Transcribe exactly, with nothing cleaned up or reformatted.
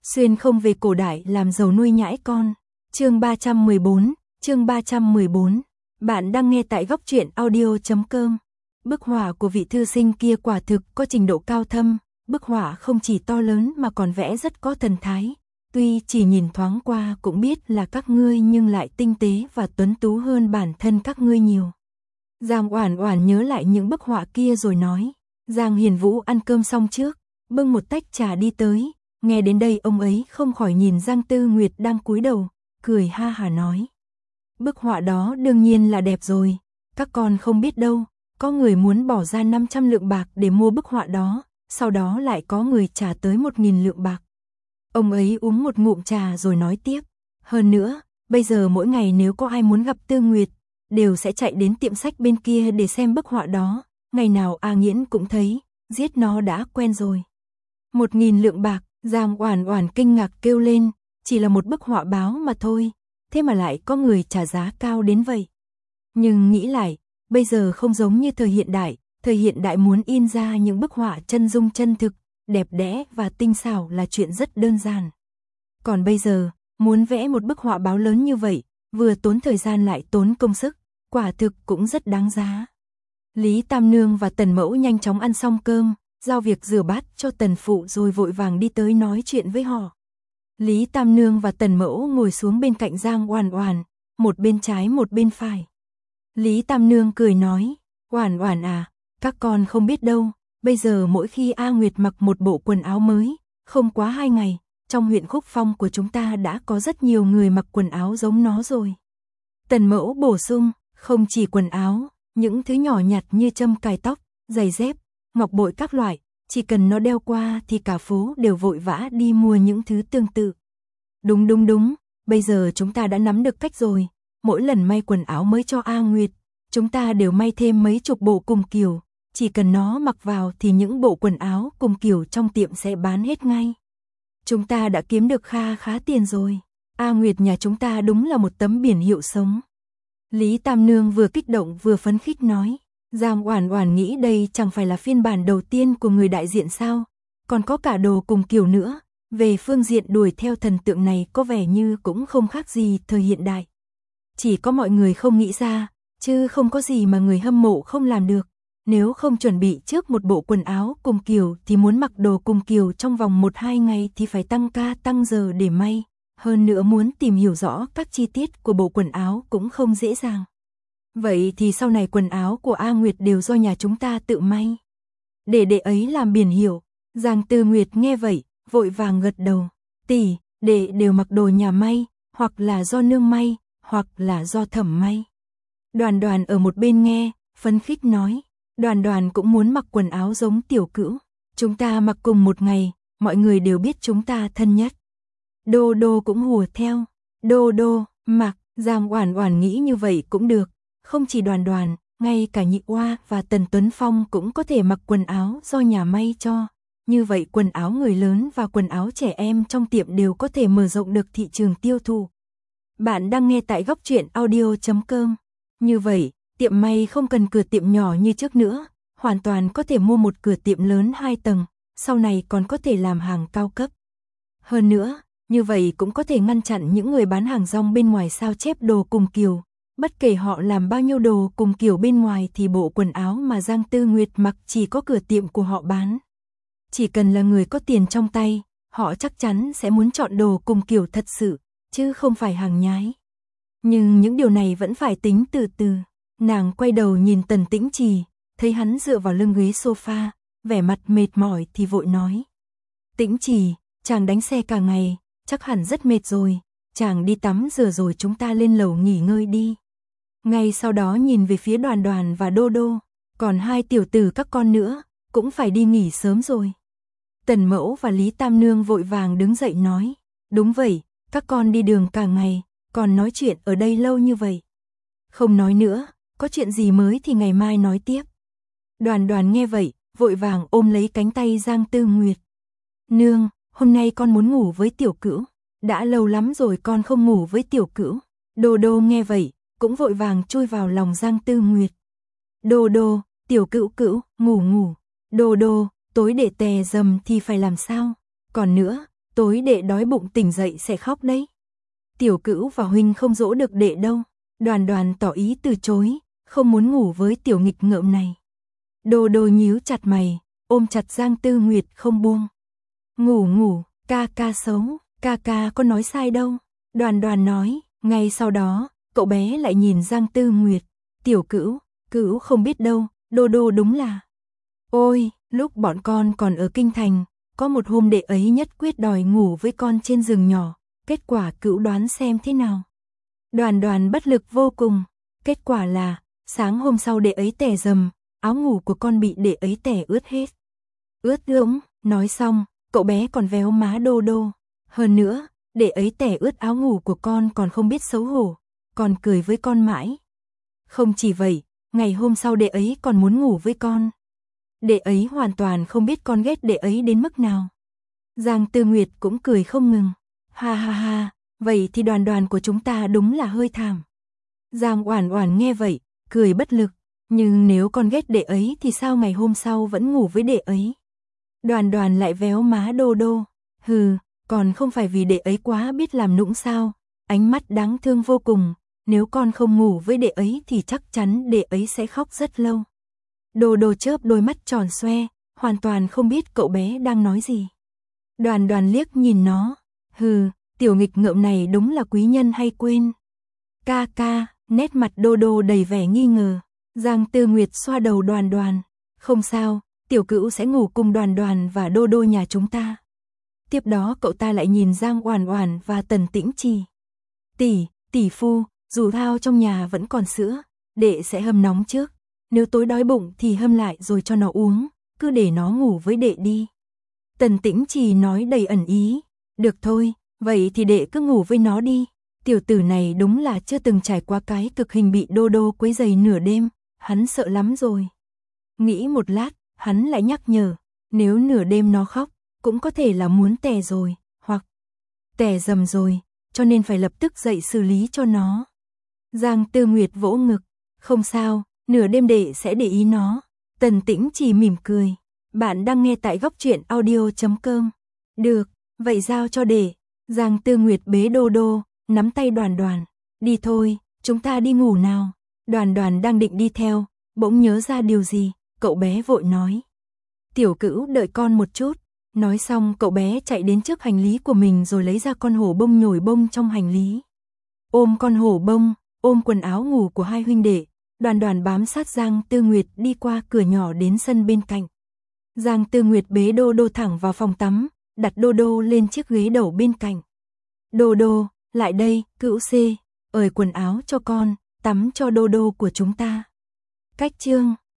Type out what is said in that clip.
Xuyên không về cổ đại làm giàu nuôi nhãi con. Chương ba trăm mười bốn, chương ba trăm mười bốn. Bạn đang nghe tại góc truyện audio chấm com. Bức họa của vị thư sinh kia quả thực có trình độ cao thâm, bức họa không chỉ to lớn mà còn vẽ rất có thần thái. Tuy chỉ nhìn thoáng qua cũng biết là các ngươi nhưng lại tinh tế và tuấn tú hơn bản thân các ngươi nhiều. Giang Oản Oản nhớ lại những bức họa kia rồi nói. Giang Hiền Vũ ăn cơm xong trước, bưng một tách trà đi tới. Nghe đến đây ông ấy không khỏi nhìn Giang Tư Nguyệt đang cúi đầu, cười ha hả nói. Bức họa đó đương nhiên là đẹp rồi, các con không biết đâu, có người muốn bỏ ra năm trăm lượng bạc để mua bức họa đó, sau đó lại có người trả tới một nghìn lượng bạc. Ông ấy uống một ngụm trà rồi nói tiếp, hơn nữa, bây giờ mỗi ngày nếu có ai muốn gặp Tư Nguyệt, đều sẽ chạy đến tiệm sách bên kia để xem bức họa đó, ngày nào A Nghiễn cũng thấy, giết nó đã quen rồi. Một nghìn lượng bạc. Giang Oản Oản kinh ngạc kêu lên, chỉ là một bức họa báo mà thôi, thế mà lại có người trả giá cao đến vậy. Nhưng nghĩ lại, bây giờ không giống như thời hiện đại, thời hiện đại muốn in ra những bức họa chân dung chân thực, đẹp đẽ và tinh xảo là chuyện rất đơn giản. Còn bây giờ, muốn vẽ một bức họa báo lớn như vậy, vừa tốn thời gian lại tốn công sức, quả thực cũng rất đáng giá. Lý Tam Nương và Tần Mẫu nhanh chóng ăn xong cơm, giao việc rửa bát cho Tần phụ rồi vội vàng đi tới nói chuyện với họ. Lý Tam Nương và Tần Mẫu ngồi xuống bên cạnh Giang Oản Oản, một bên trái một bên phải. Lý Tam Nương cười nói, Oản Oản à, các con không biết đâu, bây giờ mỗi khi A Nguyệt mặc một bộ quần áo mới, không quá hai ngày, trong huyện Khúc Phong của chúng ta đã có rất nhiều người mặc quần áo giống nó rồi. Tần Mẫu bổ sung, không chỉ quần áo, những thứ nhỏ nhặt như châm cài tóc, giày dép, ngọc bội các loại, chỉ cần nó đeo qua thì cả phố đều vội vã đi mua những thứ tương tự. Đúng đúng đúng, bây giờ chúng ta đã nắm được cách rồi, mỗi lần may quần áo mới cho A Nguyệt, chúng ta đều may thêm mấy chục bộ cùng kiểu, chỉ cần nó mặc vào thì những bộ quần áo cùng kiểu trong tiệm sẽ bán hết ngay. Chúng ta đã kiếm được kha khá tiền rồi, A Nguyệt nhà chúng ta đúng là một tấm biển hiệu sống. Lý Tam Nương vừa kích động vừa phấn khích nói. Giang Oản Oản nghĩ đây chẳng phải là phiên bản đầu tiên của người đại diện sao, còn có cả đồ cùng kiểu nữa, về phương diện đuổi theo thần tượng này có vẻ như cũng không khác gì thời hiện đại. Chỉ có mọi người không nghĩ ra, chứ không có gì mà người hâm mộ không làm được, nếu không chuẩn bị trước một bộ quần áo cùng kiểu thì muốn mặc đồ cùng kiểu trong vòng một hai ngày thì phải tăng ca tăng giờ để may, hơn nữa muốn tìm hiểu rõ các chi tiết của bộ quần áo cũng không dễ dàng. Vậy thì sau này quần áo của A Nguyệt đều do nhà chúng ta tự may. Để đệ ấy làm biển hiệu. Giang Tư Nguyệt nghe vậy, vội vàng gật đầu. Tỷ, đệ đều mặc đồ nhà may, hoặc là do nương may, hoặc là do thẩm may. Đoàn Đoàn ở một bên nghe, phấn khích nói. Đoàn Đoàn cũng muốn mặc quần áo giống Tiểu Cữu. Chúng ta mặc cùng một ngày, mọi người đều biết chúng ta thân nhất. Đô Đô cũng hùa theo. Đô Đô, mặc, Giang Oản Oản nghĩ như vậy cũng được. Không chỉ Đoàn Đoàn, ngay cả Nhị Oa và Tần Tuấn Phong cũng có thể mặc quần áo do nhà may cho. Như vậy quần áo người lớn và quần áo trẻ em trong tiệm đều có thể mở rộng được thị trường tiêu thụ. Bạn đang nghe tại góc truyện audio chấm com. Như vậy, tiệm may không cần cửa tiệm nhỏ như trước nữa, hoàn toàn có thể mua một cửa tiệm lớn hai tầng, sau này còn có thể làm hàng cao cấp. Hơn nữa, như vậy cũng có thể ngăn chặn những người bán hàng rong bên ngoài sao chép đồ cùng kiểu. Bất kể họ làm bao nhiêu đồ cùng kiểu bên ngoài thì bộ quần áo mà Giang Tư Nguyệt mặc chỉ có cửa tiệm của họ bán. Chỉ cần là người có tiền trong tay, họ chắc chắn sẽ muốn chọn đồ cùng kiểu thật sự, chứ không phải hàng nhái. Nhưng những điều này vẫn phải tính từ từ. Nàng quay đầu nhìn Tần Tĩnh Trì, thấy hắn dựa vào lưng ghế sofa, vẻ mặt mệt mỏi thì vội nói. Tĩnh Trì, chàng đánh xe cả ngày, chắc hẳn rất mệt rồi, chàng đi tắm rửa rồi chúng ta lên lầu nghỉ ngơi đi. Ngay sau đó nhìn về phía Đoàn Đoàn và Đô Đô, còn hai tiểu tử các con nữa, cũng phải đi nghỉ sớm rồi. Tần Mẫu và Lý Tam Nương vội vàng đứng dậy nói, đúng vậy, các con đi đường cả ngày, còn nói chuyện ở đây lâu như vậy. Không nói nữa, có chuyện gì mới thì ngày mai nói tiếp. Đoàn Đoàn nghe vậy, vội vàng ôm lấy cánh tay Giang Tư Nguyệt. Nương, hôm nay con muốn ngủ với Tiểu Cữu, đã lâu lắm rồi con không ngủ với Tiểu Cữu. Đô Đô nghe vậy, cũng vội vàng chui vào lòng Giang Tư Nguyệt. Đô Đô, Tiểu Cữu Cữu, ngủ ngủ. Đô Đô, tối để tè dầm thì phải làm sao? Còn nữa, tối đệ đói bụng tỉnh dậy sẽ khóc đấy. Tiểu Cữu và huynh không dỗ được đệ đâu. Đoàn Đoàn tỏ ý từ chối, không muốn ngủ với tiểu nghịch ngợm này. Đô Đô nhíu chặt mày, ôm chặt Giang Tư Nguyệt không buông. Ngủ ngủ, ca ca xấu, ca ca có nói sai đâu. Đoàn Đoàn nói, ngay sau đó, cậu bé lại nhìn Giang Tư Nguyệt. Tiểu Cữu, Cữu không biết đâu, Đô Đô đúng là. Ôi, lúc bọn con còn ở Kinh Thành, có một hôm đệ ấy nhất quyết đòi ngủ với con trên giường nhỏ. Kết quả Cữu đoán xem thế nào. Đoàn Đoàn bất lực vô cùng. Kết quả là, sáng hôm sau đệ ấy tè dầm, áo ngủ của con bị đệ ấy tè ướt hết. Ướt ũng, nói xong, cậu bé còn véo má Đô Đô. Hơn nữa, đệ ấy tè ướt áo ngủ của con còn không biết xấu hổ, còn cười với con mãi. Không chỉ vậy, ngày hôm sau đệ ấy còn muốn ngủ với con. Đệ ấy hoàn toàn không biết con ghét đệ ấy đến mức nào. Giang Tư Nguyệt cũng cười không ngừng. Ha ha ha, vậy thì Đoàn Đoàn của chúng ta đúng là hơi thảm. Giang Oản Oản nghe vậy, cười bất lực, nhưng nếu con ghét đệ ấy thì sao ngày hôm sau vẫn ngủ với đệ ấy? Đoàn Đoàn lại véo má Đô Đô, hừ, còn không phải vì đệ ấy quá biết làm nũng sao? Ánh mắt đáng thương vô cùng, nếu con không ngủ với đệ ấy thì chắc chắn đệ ấy sẽ khóc rất lâu. Đô Đô chớp đôi mắt tròn xoe, hoàn toàn không biết cậu bé đang nói gì. Đoàn Đoàn liếc nhìn nó, hừ, tiểu nghịch ngợm này đúng là quý nhân hay quên. Ca ca, nét mặt Đô Đô đầy vẻ nghi ngờ. Giang Tư Nguyệt xoa đầu Đoàn Đoàn, không sao, Tiểu Cữu sẽ ngủ cùng Đoàn Đoàn và Đô Đô nhà chúng ta. Tiếp đó cậu ta lại nhìn Giang Oản Oản và Tần Tĩnh Trì. Tỷ, tỷ phu, dù thao trong nhà vẫn còn sữa, đệ sẽ hâm nóng trước. Nếu tối đói bụng thì hâm lại rồi cho nó uống, cứ để nó ngủ với đệ đi. Tần Tĩnh Trì nói đầy ẩn ý. Được thôi, vậy thì đệ cứ ngủ với nó đi. Tiểu tử này đúng là chưa từng trải qua cái cực hình bị Đô Đô quấy rầy nửa đêm, hắn sợ lắm rồi. Nghĩ một lát, hắn lại nhắc nhở, nếu nửa đêm nó khóc, cũng có thể là muốn tè rồi, hoặc tè dầm rồi, cho nên phải lập tức dậy xử lý cho nó. Giang Tư Nguyệt vỗ ngực, không sao, nửa đêm đệ sẽ để ý nó. Tần Tĩnh Trì mỉm cười, bạn đang nghe tại góc truyện audio chấm com. Được, vậy giao cho đệ. Giang Tư Nguyệt bế Đô Đô, nắm tay Đoàn Đoàn, đi thôi, chúng ta đi ngủ nào. Đoàn Đoàn đang định đi theo, bỗng nhớ ra điều gì, cậu bé vội nói. Tiểu Cữu đợi con một chút. Nói xong cậu bé chạy đến trước hành lý của mình rồi lấy ra con hổ bông nhồi bông trong hành lý. Ôm con hổ bông, ôm quần áo ngủ của hai huynh đệ, Đoàn Đoàn bám sát Giang Tư Nguyệt đi qua cửa nhỏ đến sân bên cạnh. Giang Tư Nguyệt bế Đô Đô thẳng vào phòng tắm, đặt Đô Đô lên chiếc ghế đầu bên cạnh. Đô Đô, lại đây, Cữu C, ởi quần áo cho con, tắm cho Đô Đô của chúng ta. Cách chương